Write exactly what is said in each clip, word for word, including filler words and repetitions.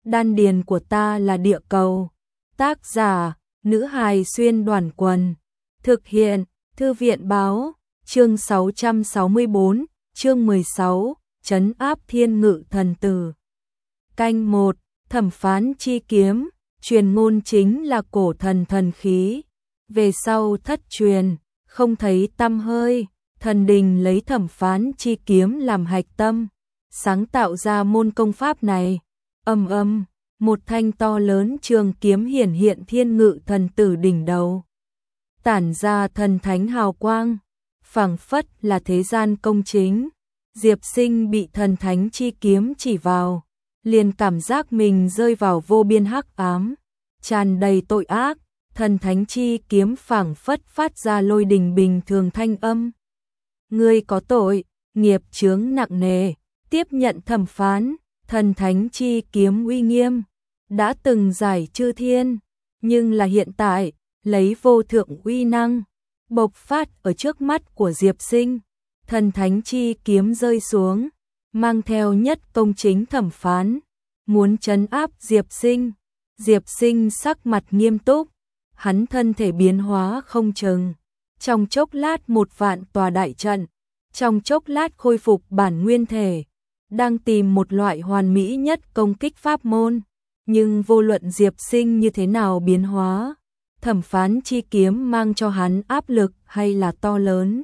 đan điền của ta là địa cầu. Tác giả, nữ hài xuyên đoàn quần. Thực hiện, thư viện báo, chương sáu trăm sáu mươi bốn, chương mười sáu, trấn áp thiên ngự thần tử. Canh một, thẩm phán chi kiếm, truyền ngôn chính là cổ thần thần khí. Về sau thất truyền, không thấy tăm hơi, thần đình lấy thẩm phán chi kiếm làm hạch tâm, sáng tạo ra môn công pháp này. Ầm ầm, một thanh to lớn trường kiếm hiển hiện thiên ngự thần tử đỉnh đầu, tản ra thần thánh hào quang, phảng phất là thế gian công chính. Diệp Sinh bị thần thánh chi kiếm chỉ vào, liền cảm giác mình rơi vào vô biên hắc ám, tràn đầy tội ác. Thần thánh chi kiếm phảng phất phát ra lôi đình bình thường thanh âm. Ngươi có tội, nghiệp chướng nặng nề, tiếp nhận thẩm phán. Thần thánh chi kiếm uy nghiêm, đã từng giải chư thiên, nhưng là hiện tại, lấy vô thượng uy năng, bộc phát ở trước mắt của Diệp Sinh. Thần thánh chi kiếm rơi xuống, mang theo nhất công chính thẩm phán, muốn trấn áp Diệp Sinh. Diệp Sinh sắc mặt nghiêm túc, hắn thân thể biến hóa không chừng, trong chốc lát một vạn tòa đại trận, trong chốc lát khôi phục bản nguyên thể, đang tìm một loại hoàn mỹ nhất công kích pháp môn, nhưng vô luận Diệp Sinh như thế nào biến hóa, thẩm phán chi kiếm mang cho hắn áp lực hay là to lớn.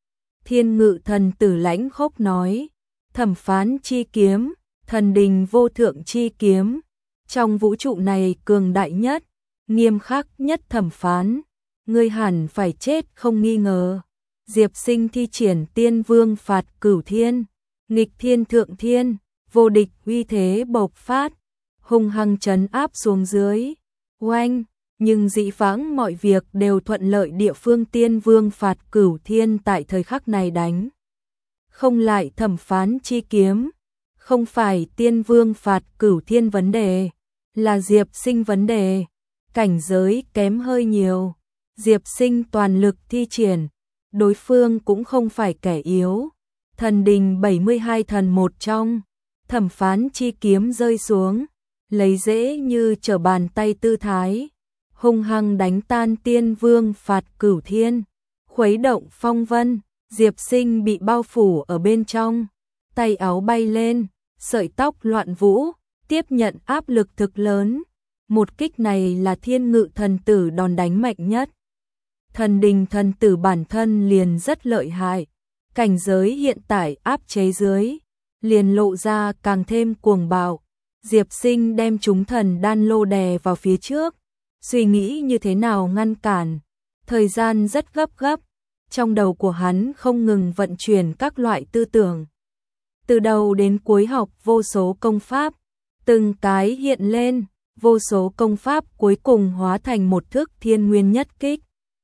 Thiên ngự thần tử lãnh khốc nói, thẩm phán chi kiếm, thần đình vô thượng chi kiếm, trong vũ trụ này cường đại nhất, nghiêm khắc nhất thẩm phán, ngươi hẳn phải chết không nghi ngờ. Diệp Sinh thi triển tiên vương phạt cửu thiên, nghịch thiên thượng thiên, vô địch uy thế bộc phát, hung hăng trấn áp xuống dưới. Oanh, nhưng dĩ vãng mọi việc đều thuận lợi địa phương tiên vương phạt cửu thiên tại thời khắc này đánh không lại thẩm phán chi kiếm. Không phải tiên vương phạt cửu thiên vấn đề, là Diệp Sinh vấn đề, cảnh giới kém hơi nhiều. Diệp Sinh toàn lực thi triển, đối phương cũng không phải kẻ yếu. Thần đình bảy mươi hai thần một trong, thẩm phán chi kiếm rơi xuống, lấy dễ như trở bàn tay tư thái, hung hăng đánh tan tiên vương phạt cửu thiên, khuấy động phong vân. Diệp Sinh bị bao phủ ở bên trong, tay áo bay lên, sợi tóc loạn vũ, tiếp nhận áp lực thực lớn. Một kích này là thiên ngự thần tử đòn đánh mạnh nhất. Thần đình thần tử bản thân liền rất lợi hại, cảnh giới hiện tại áp chế dưới, liền lộ ra càng thêm cuồng bạo. Diệp Sinh đem chúng thần đan lô đè vào phía trước, suy nghĩ như thế nào ngăn cản. Thời gian rất gấp gấp, trong đầu của hắn không ngừng vận chuyển các loại tư tưởng. Từ đầu đến cuối học vô số công pháp, từng cái hiện lên, vô số công pháp cuối cùng hóa thành một thức thiên nguyên nhất kích.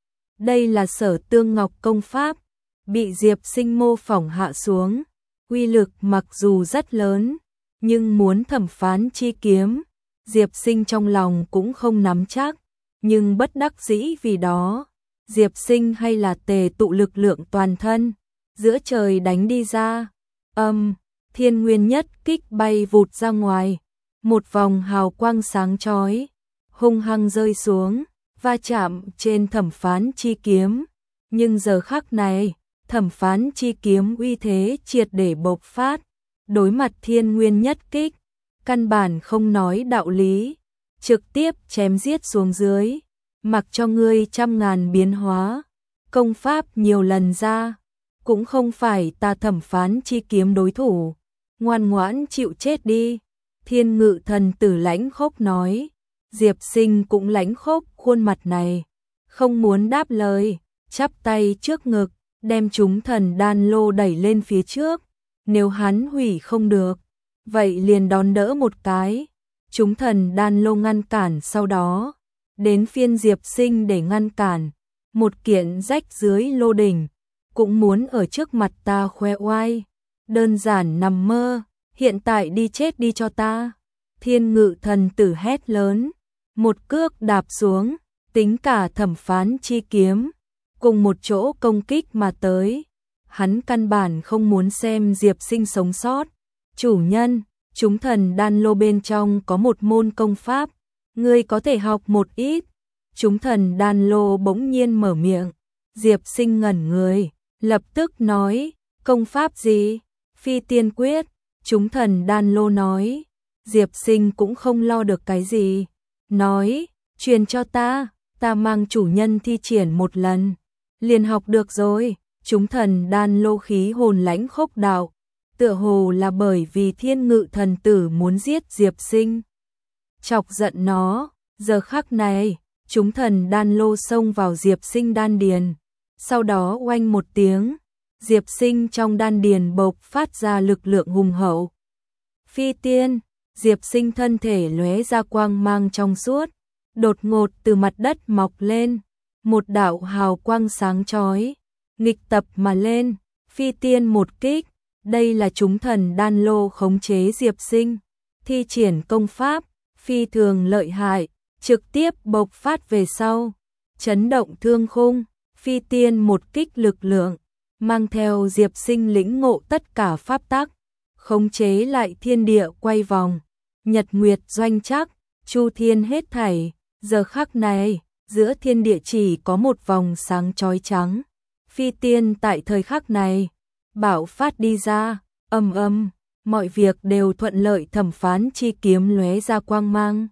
Đây là Sở Tương Ngọc công pháp, bị Diệp Sinh mô phỏng hạ xuống, uy lực mặc dù rất lớn, nhưng muốn thẩm phán chi kiếm, Diệp Sinh trong lòng cũng không nắm chắc, nhưng bất đắc dĩ vì đó, Diệp Sinh hay là tề tụ lực lượng toàn thân, giữa trời đánh đi ra. Âm, thiên nguyên nhất kích bay vụt ra ngoài, một vòng hào quang sáng chói, hung hăng rơi xuống, va chạm trên thẩm phán chi kiếm. Nhưng giờ khắc này, thẩm phán chi kiếm uy thế triệt để bộc phát, đối mặt thiên nguyên nhất kích, căn bản không nói đạo lý, trực tiếp chém giết xuống dưới, mặc cho ngươi trăm ngàn biến hóa, công pháp nhiều lần ra, cũng không phải ta thẩm phán chi kiếm đối thủ, ngoan ngoãn chịu chết đi. Thiên ngự thần tử lãnh khốc nói. Diệp Sinh cũng lãnh khốc khuôn mặt này, không muốn đáp lời, chắp tay trước ngực, đem chúng thần đan lô đẩy lên phía trước. Nếu hắn hủy không được, vậy liền đón đỡ một cái. Chúng thần đan lô ngăn cản, sau đó đến phiên Diệp Sinh để ngăn cản. Một kiện rách dưới lô đỉnh, cũng muốn ở trước mặt ta khoe oai, đơn giản nằm mơ, hiện tại đi chết đi cho ta. Thiên ngự thần tử hét lớn, một cước đạp xuống, tính cả thẩm phán chi kiếm, cùng một chỗ công kích mà tới. Hắn căn bản không muốn xem Diệp Sinh sống sót. Chủ nhân, chúng thần đan lô bên trong có một môn công pháp, ngươi có thể học một ít. Chúng thần đan lô bỗng nhiên mở miệng, Diệp Sinh ngẩn người, lập tức nói, công pháp gì? Phi tiên quyết. Chúng thần đan lô nói, Diệp Sinh cũng không lo được cái gì, nói, truyền cho ta, ta mang chủ nhân thi triển một lần, liền học được rồi. Chúng thần đan lô khí hồn lãnh khốc đạo, tựa hồ là bởi vì Thiên Ngự thần tử muốn giết Diệp Sinh, chọc giận nó. Giờ khắc này, chúng thần đan lô xông vào Diệp Sinh đan điền, sau đó oanh một tiếng, Diệp Sinh trong đan điền bộc phát ra lực lượng hùng hậu. Phi tiên, Diệp Sinh thân thể lóe ra quang mang trong suốt, đột ngột từ mặt đất mọc lên, một đạo hào quang sáng chói, nghịch tập mà lên, phi tiên một kích. Đây là chúng thần đan lô khống chế Diệp Sinh, thi triển công pháp, phi thường lợi hại, trực tiếp bộc phát về sau, chấn động thương khung, phi tiên một kích lực lượng, mang theo Diệp Sinh lĩnh ngộ tất cả pháp tắc, khống chế lại thiên địa quay vòng, nhật nguyệt doanh chắc, chu thiên hết thảy. Giờ khắc này, giữa thiên địa chỉ có một vòng sáng chói trắng, phi tiên tại thời khắc này bạo phát đi ra, ầm ầm, mọi việc đều thuận lợi. Thẩm phán chi kiếm lóe ra quang mang,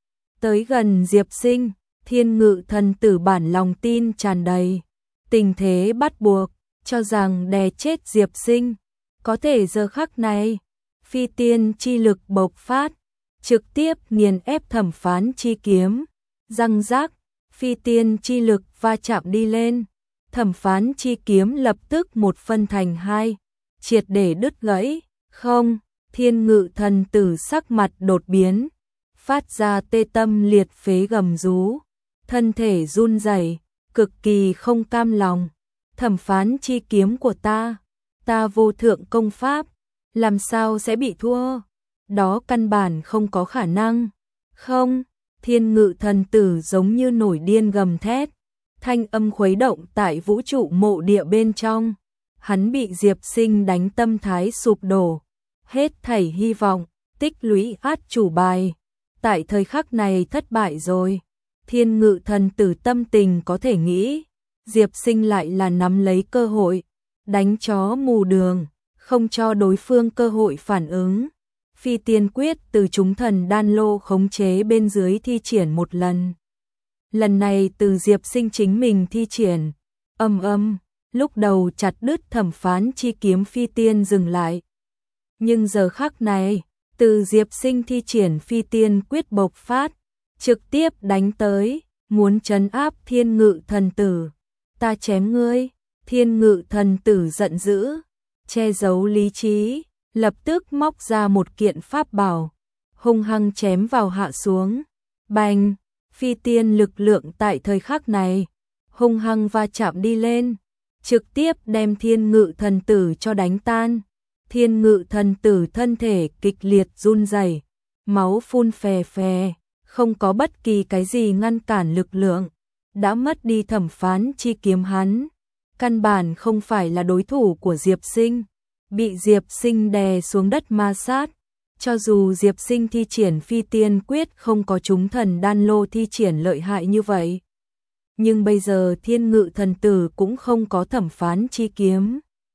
tới gần Diệp Sinh. Thiên Ngự thần tử bản lòng tin tràn đầy, tình thế bắt buộc, cho rằng đè chết Diệp Sinh. Có thể giờ khắc này, phi tiên chi lực bộc phát, trực tiếp nghiền ép thẩm phán chi kiếm, răng rác, phi tiên chi lực va chạm đi lên. Thẩm phán chi kiếm lập tức một phân thành hai, triệt để đứt gãy. Không, Thiên Ngự thần tử sắc mặt đột biến, phát ra tê tâm liệt phế gầm rú, thân thể run rẩy, cực kỳ không cam lòng. Thẩm phán chi kiếm của ta, ta vô thượng công pháp, làm sao sẽ bị thua? Đó căn bản không có khả năng. Không, Thiên Ngự thần tử giống như nổi điên gầm thét, thanh âm khuấy động tại vũ trụ mộ địa bên trong. Hắn bị Diệp Sinh đánh tâm thái sụp đổ, hết thảy hy vọng, tích lũy át chủ bài, tại thời khắc này thất bại rồi. Thiên Ngự thần tử tâm tình có thể nghĩ, Diệp Sinh lại là nắm lấy cơ hội, đánh chó mù đường, không cho đối phương cơ hội phản ứng. Phi tiên quyết từ chúng thần đan lô khống chế bên dưới thi triển một lần. Lần này từ Diệp Sinh chính mình thi triển, âm âm, lúc đầu chặt đứt thẩm phán chi kiếm phi tiên dừng lại. Nhưng giờ khắc này, từ Diệp Sinh thi triển phi tiên quyết bộc phát, trực tiếp đánh tới, muốn trấn áp Thiên Ngự thần tử. Ta chém ngươi. Thiên Ngự thần tử giận dữ, che giấu lý trí, lập tức móc ra một kiện pháp bảo, hung hăng chém vào hạ xuống. Bành, phi tiên lực lượng tại thời khắc này, hung hăng va chạm đi lên, trực tiếp đem Thiên Ngự thần tử cho đánh tan. Thiên Ngự thần tử thân thể kịch liệt run rẩy, máu phun phè phè, không có bất kỳ cái gì ngăn cản lực lượng, đã mất đi thẩm phán chi kiếm hắn, căn bản không phải là đối thủ của Diệp Sinh, bị Diệp Sinh đè xuống đất ma sát. Cho dù Diệp Sinh thi triển phi tiên quyết không có chúng thần đan lô thi triển lợi hại như vậy, nhưng bây giờ Thiên Ngự thần tử cũng không có thẩm phán chi kiếm.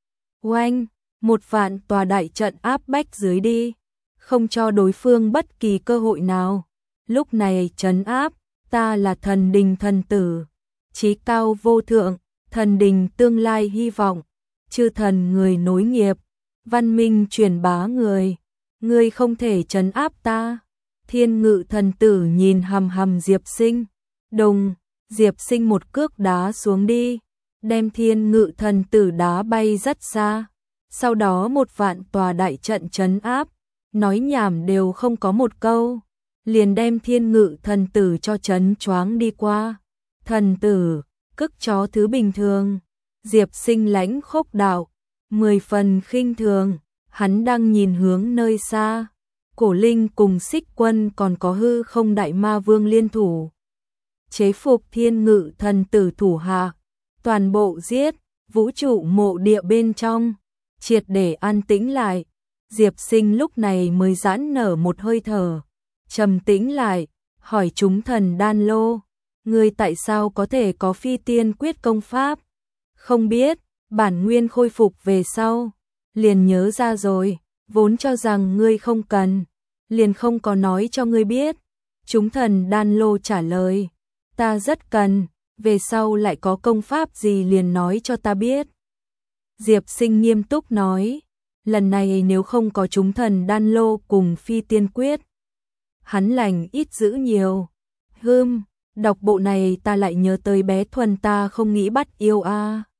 Oanh, một vạn tòa đại trận áp bách dưới đi, không cho đối phương bất kỳ cơ hội nào. Lúc này trấn áp, ta là thần đình thần tử, chí cao vô thượng, thần đình tương lai hy vọng, chư thần người nối nghiệp, văn minh truyền bá người, ngươi không thể trấn áp ta. Thiên Ngự thần tử nhìn hằm hằm Diệp Sinh, đùng, Diệp Sinh một cước đá xuống đi, đem Thiên Ngự thần tử đá bay rất xa. Sau đó một vạn tòa đại trận trấn áp, nói nhảm đều không có một câu, liền đem Thiên Ngự thần tử cho trấn choáng đi qua. Thần tử, cức chó thứ bình thường. Diệp Sinh lãnh khốc đạo, mười phần khinh thường, hắn đang nhìn hướng nơi xa. Cổ Linh cùng Xích Quân còn có Hư Không Đại Ma Vương liên thủ, chế phục Thiên Ngự thần tử thủ hạ, toàn bộ giết. Vũ trụ mộ địa bên trong triệt để an tĩnh lại, Diệp Sinh lúc này mới giãn nở một hơi thở, trầm tĩnh lại, hỏi chúng thần đan lô, ngươi tại sao có thể có phi tiên quyết công pháp? Không biết, bản nguyên khôi phục về sau, liền nhớ ra rồi, vốn cho rằng ngươi không cần, liền không có nói cho ngươi biết. Chúng thần đan lô trả lời, ta rất cần, về sau lại có công pháp gì liền nói cho ta biết. Diệp Sinh nghiêm túc nói, lần này nếu không có chúng thần đan lô cùng phi tiên quyết, hắn lành ít dữ nhiều. Hưm, đọc bộ này ta lại nhớ tới bé Thuần ta không nghĩ bắt yêu a. À.